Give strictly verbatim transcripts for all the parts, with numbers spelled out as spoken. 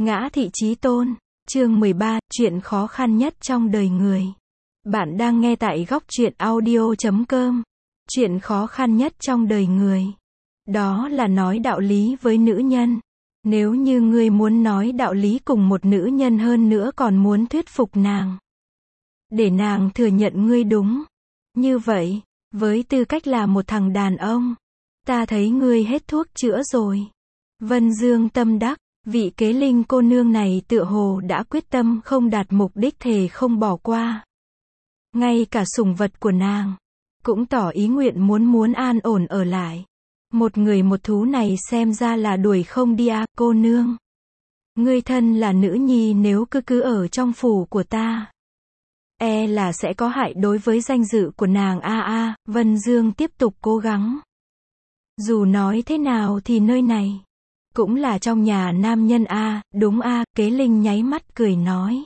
Ngã Thị Chí Tôn, chương mười ba, chuyện khó khăn nhất trong đời người. Bạn đang nghe tại góc truyện audio chấm com. Chuyện khó khăn nhất trong đời người. Đó là nói đạo lý với nữ nhân. Nếu như ngươi muốn nói đạo lý cùng một nữ nhân hơn nữa còn muốn thuyết phục nàng, để nàng thừa nhận ngươi đúng. Như vậy, với tư cách là một thằng đàn ông, ta thấy ngươi hết thuốc chữa rồi. Vân Dương tâm đắc. Vị kế linh cô nương này tựa hồ đã quyết tâm không đạt mục đích thề không bỏ qua. Ngay cả sủng vật của nàng cũng tỏ ý nguyện muốn muốn an ổn ở lại. Một người một thú này xem ra là đuổi không đi à, cô nương. Ngươi thân là nữ nhi, nếu cứ cứ ở trong phủ của ta, e là sẽ có hại đối với danh dự của nàng a a. À, Vân Dương tiếp tục cố gắng. Dù nói thế nào thì nơi này cũng là trong nhà nam nhân a, à, đúng a, à, kế linh nháy mắt cười nói.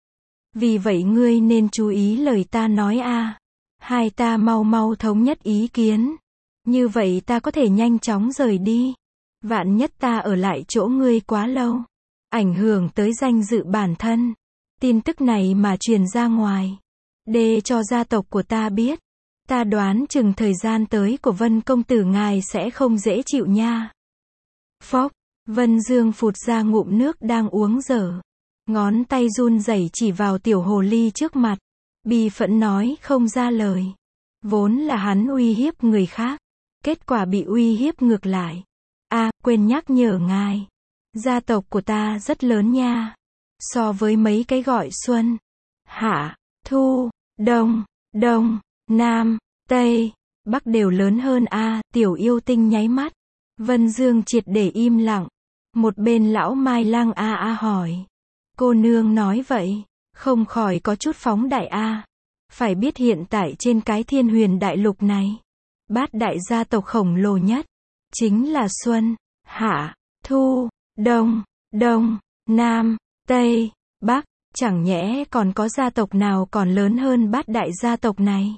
Vì vậy ngươi nên chú ý lời ta nói a. À. Hai ta mau mau thống nhất ý kiến. Như vậy ta có thể nhanh chóng rời đi. Vạn nhất ta ở lại chỗ ngươi quá lâu, ảnh hưởng tới danh dự bản thân. Tin tức này mà truyền ra ngoài, để cho gia tộc của ta biết, ta đoán chừng thời gian tới của Vân công tử ngài sẽ không dễ chịu nha. Phốc, Vân Dương phụt ra ngụm nước đang uống dở. Ngón tay run rẩy chỉ vào tiểu hồ ly trước mặt. Bi phẫn nói không ra lời. Vốn là hắn uy hiếp người khác, kết quả bị uy hiếp ngược lại. A, à, quên nhắc nhở ngài. Gia tộc của ta rất lớn nha. So với mấy cái gọi xuân, hạ, thu, đông, đông, nam, tây, bắc đều lớn hơn a. À, tiểu yêu tinh nháy mắt. Vân Dương triệt để im lặng. Một bên lão Mai Lăng a a hỏi. Cô nương nói vậy, không khỏi có chút phóng đại a. À. Phải biết hiện tại trên cái thiên huyền đại lục này, bát đại gia tộc khổng lồ nhất chính là Xuân, Hạ, Thu, Đông, Đông, Nam, Tây, Bắc. Chẳng nhẽ còn có gia tộc nào còn lớn hơn bát đại gia tộc này?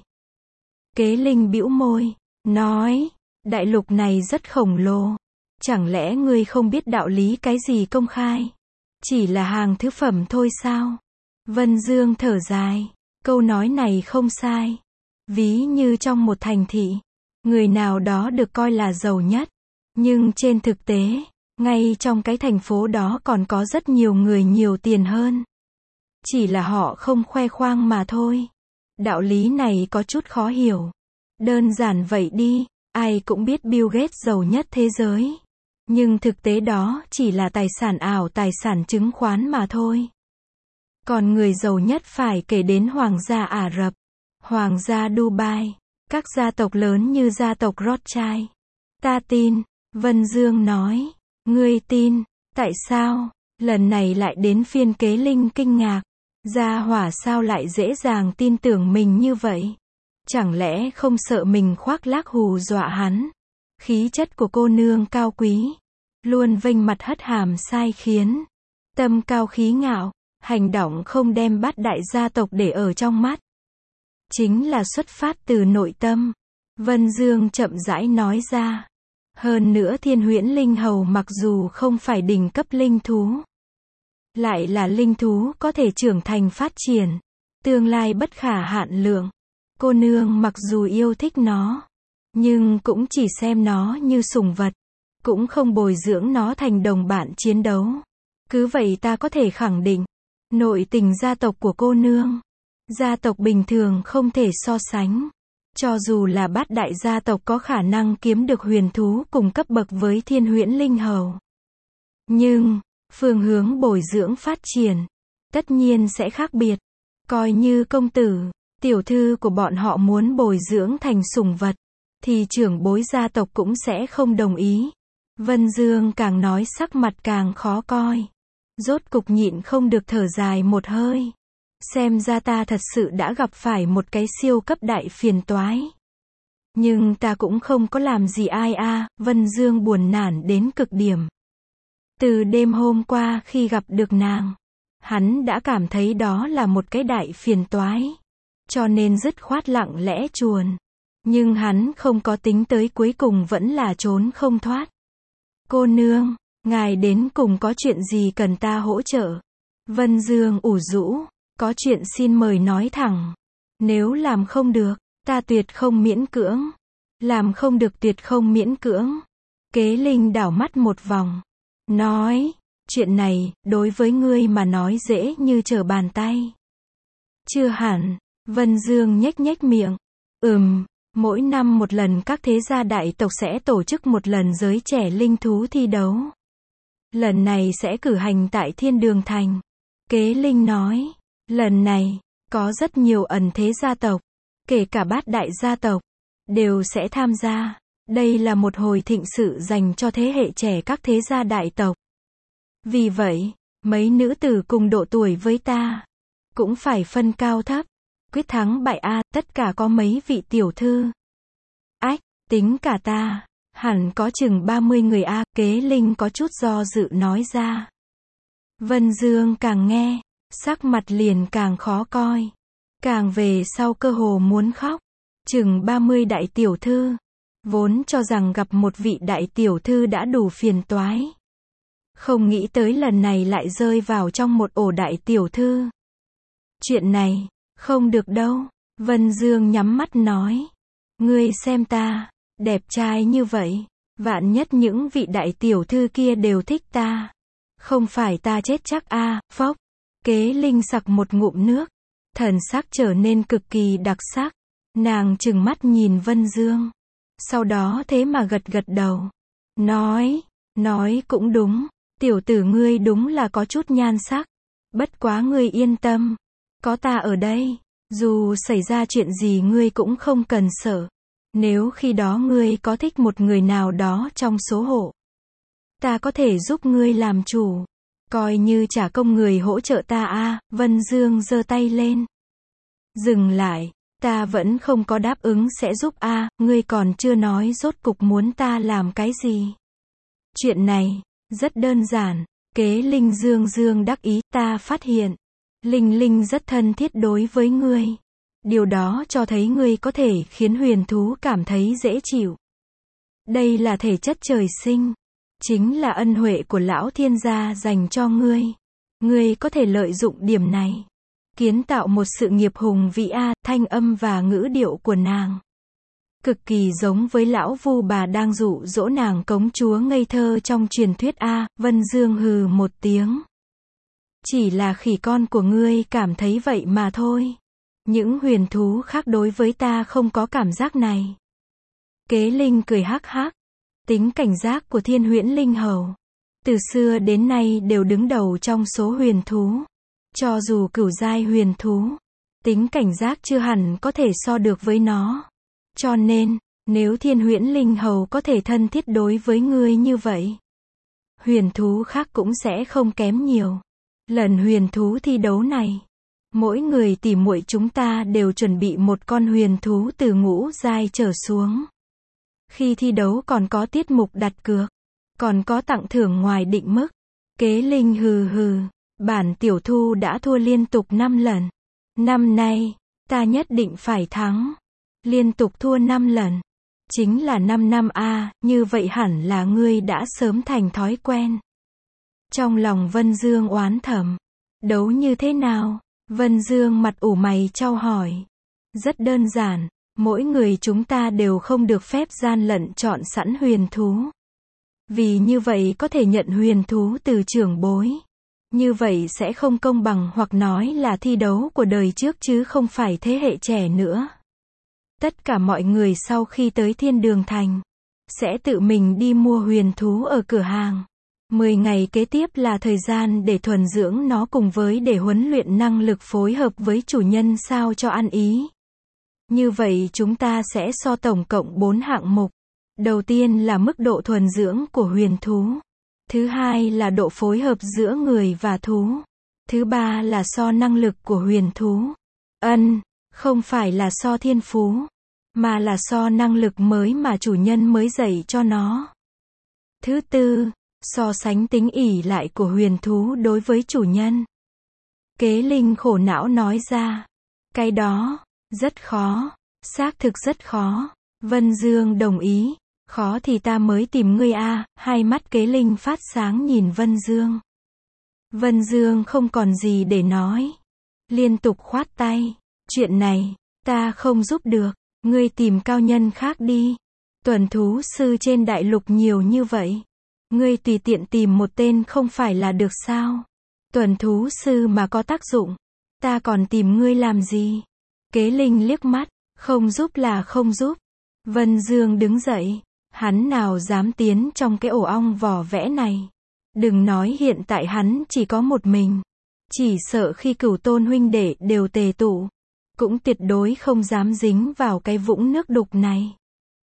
Kế Linh bĩu môi, nói, đại lục này rất khổng lồ. Chẳng lẽ ngươi không biết đạo lý cái gì công khai chỉ là hàng thứ phẩm thôi sao? Vân Dương thở dài, câu nói này không sai. Ví như trong một thành thị, người nào đó được coi là giàu nhất, nhưng trên thực tế, ngay trong cái thành phố đó còn có rất nhiều người nhiều tiền hơn. Chỉ là họ không khoe khoang mà thôi. Đạo lý này có chút khó hiểu. Đơn giản vậy đi, ai cũng biết Bill Gates giàu nhất thế giới. Nhưng thực tế đó chỉ là tài sản ảo, tài sản chứng khoán mà thôi. Còn người giàu nhất phải kể đến Hoàng gia Ả Rập, Hoàng gia Dubai, các gia tộc lớn như gia tộc Rothschild. Ta tin, Vân Dương nói. Ngươi tin, tại sao? Lần này lại đến phiên Kế Linh kinh ngạc. Gia hỏa sao lại dễ dàng tin tưởng mình như vậy? Chẳng lẽ không sợ mình khoác lác hù dọa hắn? Khí chất của cô nương cao quý, luôn vênh mặt hất hàm sai khiến, tâm cao khí ngạo, hành động không đem bát đại gia tộc để ở trong mắt. Chính là xuất phát từ nội tâm. Vân Dương chậm rãi nói ra. Hơn nữa Thiên Huyễn Linh Hầu mặc dù không phải đỉnh cấp linh thú, lại là linh thú có thể trưởng thành phát triển, tương lai bất khả hạn lượng. Cô nương mặc dù yêu thích nó, nhưng cũng chỉ xem nó như sủng vật, cũng không bồi dưỡng nó thành đồng bạn chiến đấu. Cứ vậy ta có thể khẳng định, nội tình gia tộc của cô nương, gia tộc bình thường không thể so sánh. Cho dù là bát đại gia tộc có khả năng kiếm được huyền thú cùng cấp bậc với Thiên Huyễn Linh Hầu, nhưng phương hướng bồi dưỡng phát triển tất nhiên sẽ khác biệt. Coi như công tử, tiểu thư của bọn họ muốn bồi dưỡng thành sủng vật, thì trưởng bối gia tộc cũng sẽ không đồng ý. Vân Dương càng nói sắc mặt càng khó coi. Rốt cục nhịn không được thở dài một hơi. Xem ra ta thật sự đã gặp phải một cái siêu cấp đại phiền toái. Nhưng ta cũng không có làm gì ai a. À. Vân Dương buồn nản đến cực điểm. Từ đêm hôm qua khi gặp được nàng, hắn đã cảm thấy đó là một cái đại phiền toái. Cho nên dứt khoát lặng lẽ chuồn. Nhưng hắn không có tính tới cuối cùng vẫn là trốn không thoát. Cô nương, Ngài đến cùng có chuyện gì cần ta hỗ trợ? Vân Dương ủ rũ, có chuyện xin mời nói thẳng. Nếu làm không được, ta tuyệt không miễn cưỡng. Làm không được tuyệt không miễn cưỡng. Kế Linh đảo mắt một vòng. Nói, chuyện này, đối với ngươi mà nói dễ như trở bàn tay. Chưa hẳn, Vân Dương nhếch nhếch miệng. Ừm, mỗi năm một lần các thế gia đại tộc sẽ tổ chức một lần giới trẻ linh thú thi đấu. Lần này sẽ cử hành tại Thiên Đường Thành. Kế Linh nói, lần này, có rất nhiều ẩn thế gia tộc, kể cả bát đại gia tộc, đều sẽ tham gia. Đây là một hồi thịnh sự dành cho thế hệ trẻ các thế gia đại tộc. Vì vậy, mấy nữ tử cùng độ tuổi với ta, cũng phải phân cao thấp, quyết thắng bại a, tất cả có mấy vị tiểu thư. Ách, tính cả ta, hẳn có chừng ba mươi người a, Kế Linh có chút do dự nói ra. Vân Dương càng nghe, sắc mặt liền càng khó coi. Càng về sau cơ hồ muốn khóc. Chừng ba mươi đại tiểu thư. Vốn cho rằng gặp một vị đại tiểu thư đã đủ phiền toái. Không nghĩ tới lần này lại rơi vào trong một ổ đại tiểu thư. Chuyện này, không được đâu. Vân Dương nhắm mắt nói. Ngươi xem ta, đẹp trai như vậy. Vạn nhất những vị đại tiểu thư kia đều thích ta. Không phải ta chết chắc a, à, phốc. Kế Linh sặc một ngụm nước. Thần sắc trở nên cực kỳ đặc sắc. Nàng trừng mắt nhìn Vân Dương. Sau đó thế mà gật gật đầu. Nói, nói cũng đúng. Tiểu tử ngươi đúng là có chút nhan sắc. Bất quá ngươi yên tâm. Có ta ở đây. Dù xảy ra chuyện gì ngươi cũng không cần sợ. Nếu khi đó ngươi có thích một người nào đó trong số hộ. Ta có thể giúp ngươi làm chủ. Coi như trả công người hỗ trợ ta a. À, Vân Dương giơ tay lên. Dừng lại. Ta vẫn không có đáp ứng sẽ giúp a, à, ngươi còn chưa nói rốt cục muốn ta làm cái gì. Chuyện này, rất đơn giản. Kế Linh dương dương đắc ý, ta phát hiện. Linh Linh rất thân thiết đối với ngươi. Điều đó cho thấy ngươi có thể khiến huyền thú cảm thấy dễ chịu. Đây là thể chất trời sinh. Chính là ân huệ của lão thiên gia dành cho ngươi. Ngươi có thể lợi dụng điểm này. Kiến tạo một sự nghiệp hùng vĩ a, thanh âm và ngữ điệu của nàng. Cực kỳ giống với lão Vu bà đang dụ dỗ nàng công chúa ngây thơ trong truyền thuyết a, Vân Dương hừ một tiếng. Chỉ là khỉ con của ngươi cảm thấy vậy mà thôi. Những huyền thú khác đối với ta không có cảm giác này. Kế Linh cười hắc hắc. Tính cảnh giác của Thiên Huyễn Linh Hầu. Từ xưa đến nay đều đứng đầu trong số huyền thú. Cho dù cửu giai huyền thú, tính cảnh giác chưa hẳn có thể so được với nó. Cho nên, nếu Thiên Huyễn Linh Hầu có thể thân thiết đối với ngươi như vậy, huyền thú khác cũng sẽ không kém nhiều. Lần huyền thú thi đấu này, mỗi người tỉ muội chúng ta đều chuẩn bị một con huyền thú từ ngũ giai trở xuống. Khi thi đấu còn có tiết mục đặt cược, còn có tặng thưởng ngoài định mức. Kế Linh hừ hừ. Bản tiểu thu đã thua liên tục năm lần. Năm nay, ta nhất định phải thắng. Liên tục thua năm lần. Chính là năm năm a, như vậy hẳn là ngươi đã sớm thành thói quen. Trong lòng Vân Dương oán thầm. Đấu như thế nào? Vân Dương mặt ủ mày chau hỏi. Rất đơn giản, mỗi người chúng ta đều không được phép gian lận chọn sẵn huyền thú. Vì như vậy có thể nhận huyền thú từ trưởng bối. Như vậy sẽ không công bằng hoặc nói là thi đấu của đời trước chứ không phải thế hệ trẻ nữa. Tất cả mọi người sau khi tới Thiên Đường Thành, sẽ tự mình đi mua huyền thú ở cửa hàng. mười ngày kế tiếp là thời gian để thuần dưỡng nó cùng với để huấn luyện năng lực phối hợp với chủ nhân sao cho ăn ý. Như vậy chúng ta sẽ so tổng cộng bốn hạng mục. Đầu tiên là mức độ thuần dưỡng của huyền thú. Thứ hai là độ phối hợp giữa người và thú. Thứ ba là so năng lực của huyền thú. Ân, không phải là so thiên phú, mà là so năng lực mới mà chủ nhân mới dạy cho nó. Thứ tư, so sánh tính ỷ lại của huyền thú đối với chủ nhân. Kế Linh khổ não nói ra. Cái đó, rất khó, xác thực rất khó. Vân Dương đồng ý. Khó thì ta mới tìm ngươi a. Hai mắt Kế Linh phát sáng nhìn Vân Dương. Vân Dương không còn gì để nói. Liên tục khoát tay. Chuyện này, ta không giúp được. Ngươi tìm cao nhân khác đi. Tuần thú sư trên đại lục nhiều như vậy. Ngươi tùy tiện tìm một tên không phải là được sao? Tuần thú sư mà có tác dụng. Ta còn tìm ngươi làm gì? Kế Linh liếc mắt. Không giúp là không giúp. Vân Dương đứng dậy. Hắn nào dám tiến trong cái ổ ong vỏ vẽ này. Đừng nói hiện tại hắn chỉ có một mình. Chỉ sợ khi Cửu Tôn huynh đệ đều tề tụ. Cũng tuyệt đối không dám dính vào cái vũng nước đục này.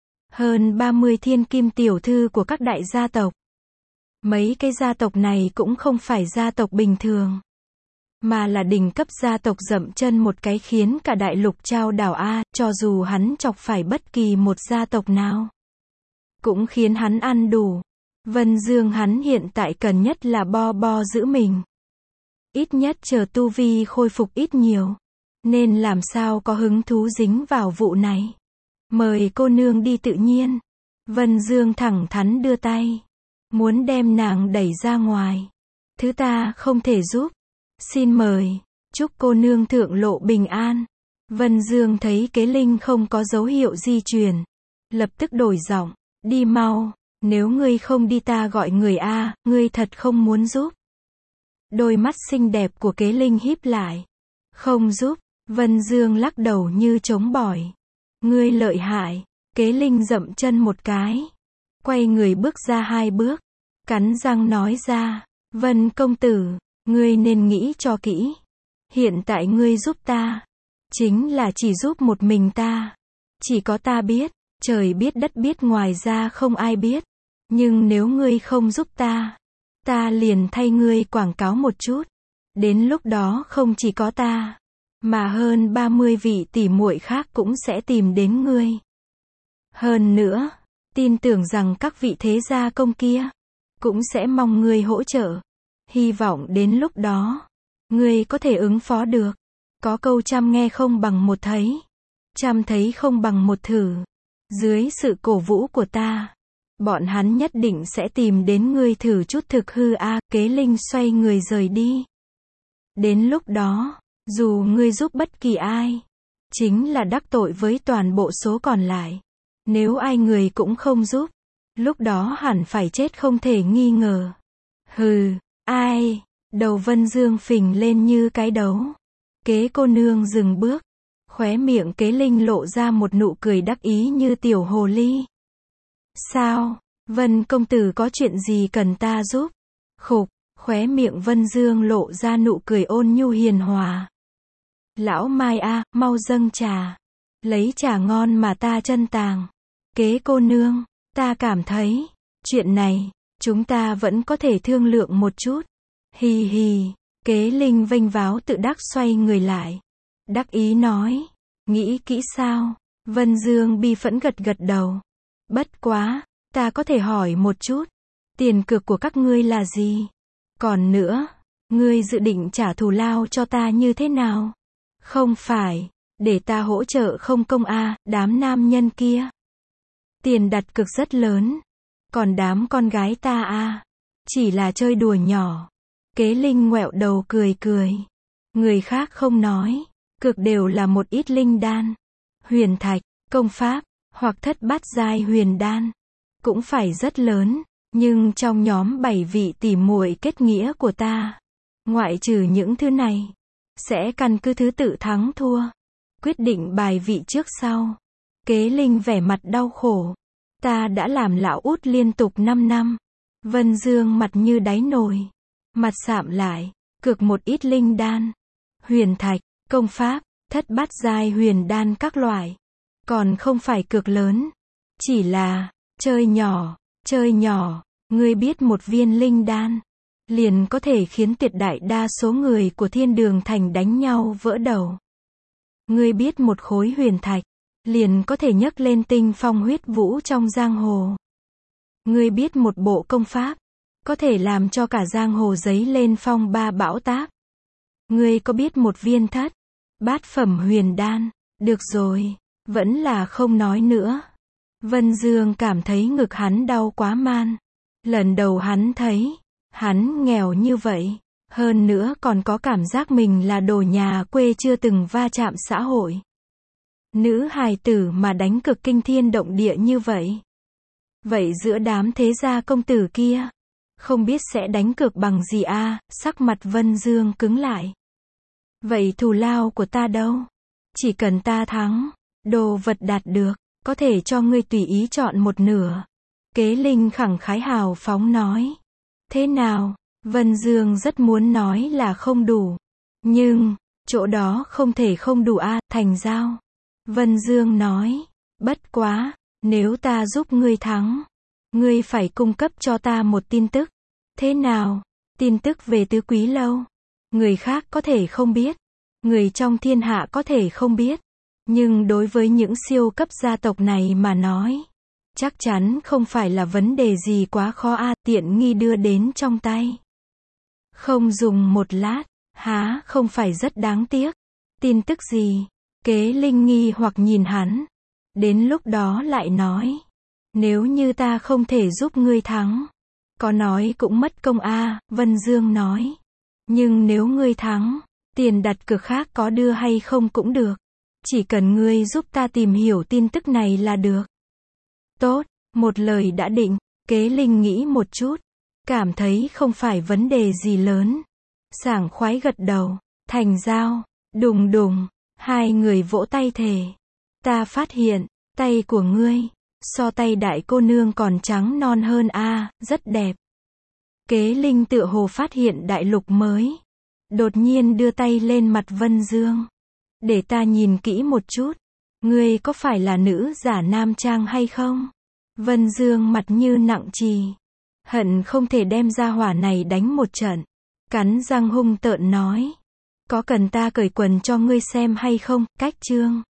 Hơn ba mươi thiên kim tiểu thư của các đại gia tộc. Mấy cái gia tộc này cũng không phải gia tộc bình thường. Mà là đỉnh cấp gia tộc dậm chân một cái khiến cả đại lục trao đảo a, cho dù hắn chọc phải bất kỳ một gia tộc nào. Cũng khiến hắn ăn đủ. Vân Dương hắn hiện tại cần nhất là bo bo giữ mình. Ít nhất chờ tu vi khôi phục ít nhiều. Nên làm sao có hứng thú dính vào vụ này. Mời cô nương đi tự nhiên. Vân Dương thẳng thắn đưa tay. Muốn đem nàng đẩy ra ngoài. Thứ ta không thể giúp. Xin mời. Chúc cô nương thượng lộ bình an. Vân Dương thấy Kế Linh không có dấu hiệu di chuyển. Lập tức đổi giọng. Đi mau. Nếu ngươi không đi ta gọi người a, ngươi thật không muốn giúp. Đôi mắt xinh đẹp của Kế Linh híp lại. Không giúp. Vân Dương lắc đầu như chống bỏi. Ngươi lợi hại. Kế Linh dậm chân một cái. Quay người bước ra hai bước. Cắn răng nói ra. Vân công tử, ngươi nên nghĩ cho kỹ. Hiện tại ngươi giúp ta. Chính là chỉ giúp một mình ta. Chỉ có ta biết. Trời biết đất biết ngoài ra không ai biết. Nhưng nếu ngươi không giúp ta. Ta liền thay ngươi quảng cáo một chút. Đến lúc đó không chỉ có ta. Mà hơn ba mươi vị tỷ muội khác cũng sẽ tìm đến ngươi. Hơn nữa, tin tưởng rằng các vị thế gia công kia cũng sẽ mong ngươi hỗ trợ. Hy vọng đến lúc đó, ngươi có thể ứng phó được. Có câu trăm nghe không bằng một thấy. Trăm thấy không bằng một thử. Dưới sự cổ vũ của ta, bọn hắn nhất định sẽ tìm đến ngươi thử chút thực hư a. Kế Linh xoay người rời đi. Đến lúc đó, dù ngươi giúp bất kỳ ai, chính là đắc tội với toàn bộ số còn lại. Nếu ai người cũng không giúp, lúc đó hẳn phải chết không thể nghi ngờ. Hừ, ai? Đầu Vân Dương phình lên như cái đấu. Kế cô nương dừng bước. Khóe miệng Kế Linh lộ ra một nụ cười đắc ý như tiểu hồ ly. Sao? Vân công tử có chuyện gì cần ta giúp? Khục, khóe miệng Vân Dương lộ ra nụ cười ôn nhu hiền hòa. Lão Mai a, mau dâng trà. Lấy trà ngon mà ta chân tàng. Kế cô nương, ta cảm thấy, chuyện này, chúng ta vẫn có thể thương lượng một chút. Hì hì, Kế Linh vênh váo tự đắc xoay người lại. Đắc ý nói, nghĩ kỹ sao? Vân Dương bi phẫn gật gật đầu. Bất quá, ta có thể hỏi một chút. Tiền cược của các ngươi là gì? Còn nữa, ngươi dự định trả thù lao cho ta như thế nào? Không phải, để ta hỗ trợ không công a, đám nam nhân kia. Tiền đặt cược rất lớn. Còn đám con gái ta a, chỉ là chơi đùa nhỏ. Kế Linh ngoẹo đầu cười cười. Người khác không nói, cược đều là một ít linh đan, huyền thạch, công pháp, hoặc thất bát giai huyền đan. Cũng phải rất lớn, nhưng trong nhóm bảy vị tỷ muội kết nghĩa của ta, ngoại trừ những thứ này, sẽ căn cứ thứ tự thắng thua, quyết định bài vị trước sau. Kế Linh vẻ mặt đau khổ. Ta đã làm lão út liên tục năm năm. Vân Dương mặt như đáy nồi. Mặt sạm lại, cược một ít linh đan, huyền thạch, công pháp, thất bát giai huyền đan các loại. Còn không phải cược lớn. Chỉ là, chơi nhỏ, chơi nhỏ. Ngươi biết một viên linh đan, liền có thể khiến tuyệt đại đa số người của thiên đường thành đánh nhau vỡ đầu. Ngươi biết một khối huyền thạch, liền có thể nhấc lên tinh phong huyết vũ trong giang hồ. Ngươi biết một bộ công pháp, có thể làm cho cả giang hồ giấy lên phong ba bão táp. Ngươi có biết một viên thất bát phẩm huyền đan, được rồi, vẫn là không nói nữa. Vân Dương cảm thấy ngực hắn đau quá man. Lần đầu hắn thấy, hắn nghèo như vậy. Hơn nữa còn có cảm giác mình là đồ nhà quê chưa từng va chạm xã hội. Nữ hài tử mà đánh cực kinh thiên động địa như vậy. Vậy giữa đám thế gia công tử kia, không biết sẽ đánh cược bằng gì a? À, sắc mặt Vân Dương cứng lại. Vậy thù lao của ta đâu? Chỉ cần ta thắng, đồ vật đạt được, có thể cho ngươi tùy ý chọn một nửa. Kế Linh khẳng khái hào phóng nói. Thế nào? Vân Dương rất muốn nói là không đủ. Nhưng, chỗ đó không thể không đủ a, à, thành giao. Vân Dương nói. Bất quá, nếu ta giúp ngươi thắng, ngươi phải cung cấp cho ta một tin tức. Thế nào? Tin tức về Tứ Quý Lâu. Người khác có thể không biết. Người trong thiên hạ có thể không biết. Nhưng đối với những siêu cấp gia tộc này mà nói, chắc chắn không phải là vấn đề gì quá khó a, à, tiện nghi đưa đến trong tay. Không dùng một lát, há không phải rất đáng tiếc. Tin tức gì? Kế Linh nghi hoặc nhìn hắn. Đến lúc đó lại nói. Nếu như ta không thể giúp ngươi thắng, có nói cũng mất công a, à, Vân Dương nói. Nhưng nếu ngươi thắng, tiền đặt cược khác có đưa hay không cũng được. Chỉ cần ngươi giúp ta tìm hiểu tin tức này là được. Tốt, một lời đã định. Kế Linh nghĩ một chút, cảm thấy không phải vấn đề gì lớn. Sảng khoái gật đầu. Thành giao. Đùng đùng. Hai người vỗ tay thề. Ta phát hiện, tay của ngươi, so tay đại cô nương còn trắng non hơn a, à, rất đẹp. Kế Linh tựa hồ phát hiện đại lục mới. Đột nhiên đưa tay lên mặt Vân Dương. Để ta nhìn kỹ một chút. Ngươi có phải là nữ giả nam trang hay không? Vân Dương mặt như nặng trì. Hận không thể đem ra hỏa này đánh một trận. Cắn răng hung tợn nói. Có cần ta cởi quần cho ngươi xem hay không? Cách chương.